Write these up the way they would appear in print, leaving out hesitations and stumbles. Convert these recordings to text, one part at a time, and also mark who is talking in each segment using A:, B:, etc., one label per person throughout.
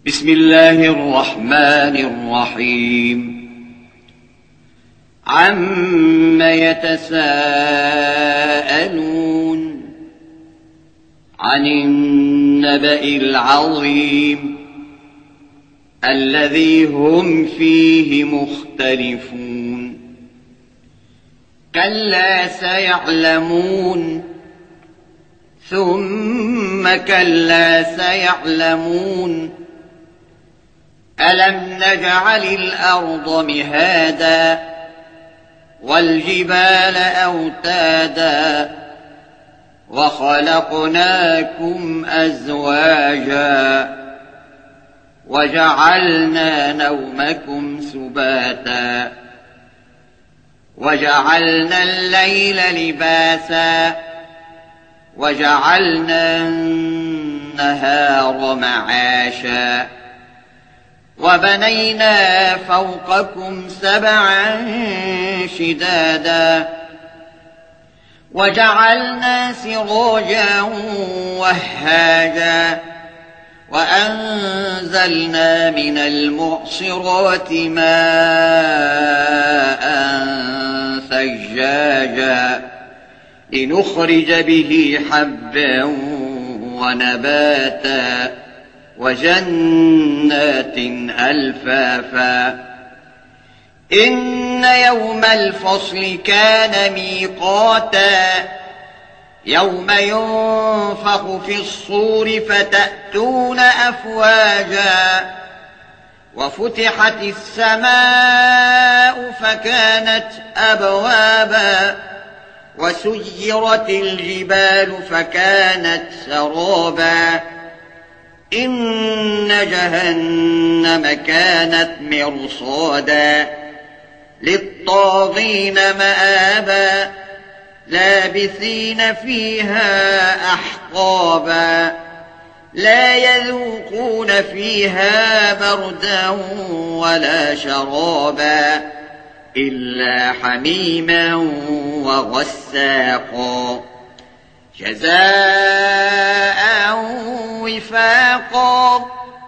A: بسم الله الرحمن الرحيم. عم يتساءلون عن النبأ العظيم الذي هم فيه مختلفون. كلا سيعلمون ثم كلا سيعلمون. ألم نجعل الأرض مهادا والجبال أوتادا وخلقناكم أزواجا وجعلنا نومكم سباتا وجعلنا الليل لباسا وجعلنا النهار معاشا وبنينا فوقكم سبعا شدادا وجعلنا سراجا وهاجا وأنزلنا من المعصرات ماء ثجاجا لنخرج به حبا ونباتا وجنات ألفافا. إن يوم الفصل كان ميقاتا يوم ينفخ في الصور فتأتون أفواجا وفتحت السماء فكانت أبوابا وسيرت الجبال فكانت سرابا. إن جهنم كانت مرصادا للطاغين مآبا لابثين فيها أحقابا لا يذوقون فيها بردا ولا شرابا إلا حميما وغساقا جزاء وفاقا.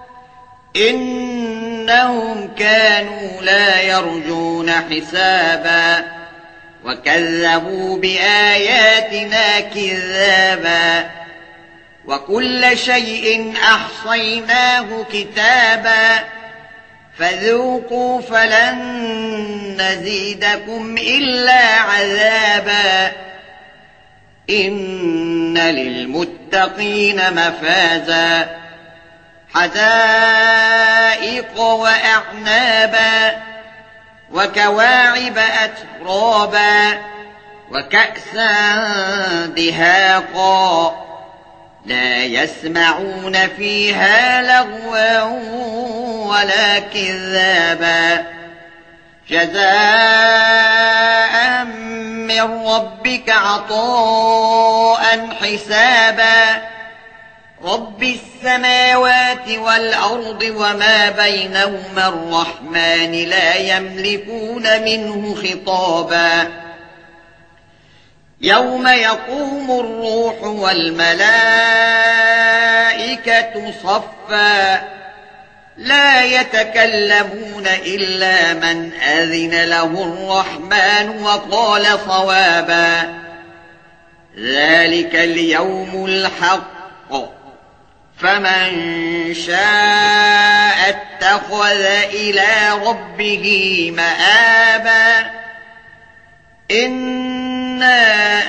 A: إنهم كانوا لا يرجون حسابا وكذبوا بآياتنا كذابا وكل شيء أحصيناه كتابا فذوقوا فلن نزيدكم إلا عذابا. إن للمتقين مفازا حدائق وأعنابا وكواعب أترابا وكأسا دهاقا لا يسمعون فيها لغوا ولا كذابا جزاء من ربك عطاء حسابا. رب السماوات والأرض وما بينهما الرحمن لا يملكون منه خطابا. يوم يقوم الروح والملائكة صفا لا يتكلمون إلا من أذن له الرحمن وقال صوابا. ذلك اليوم الحق فمن شاء اتخذ إلى ربه مآبا. إنا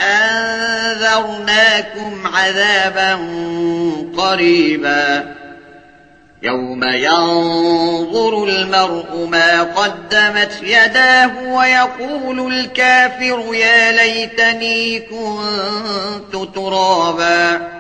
A: أنذرناكم عذابا قريبا يوم ينظر المرء ما قدمت يداه ويقول الكافر يا ليتني كنت ترابا.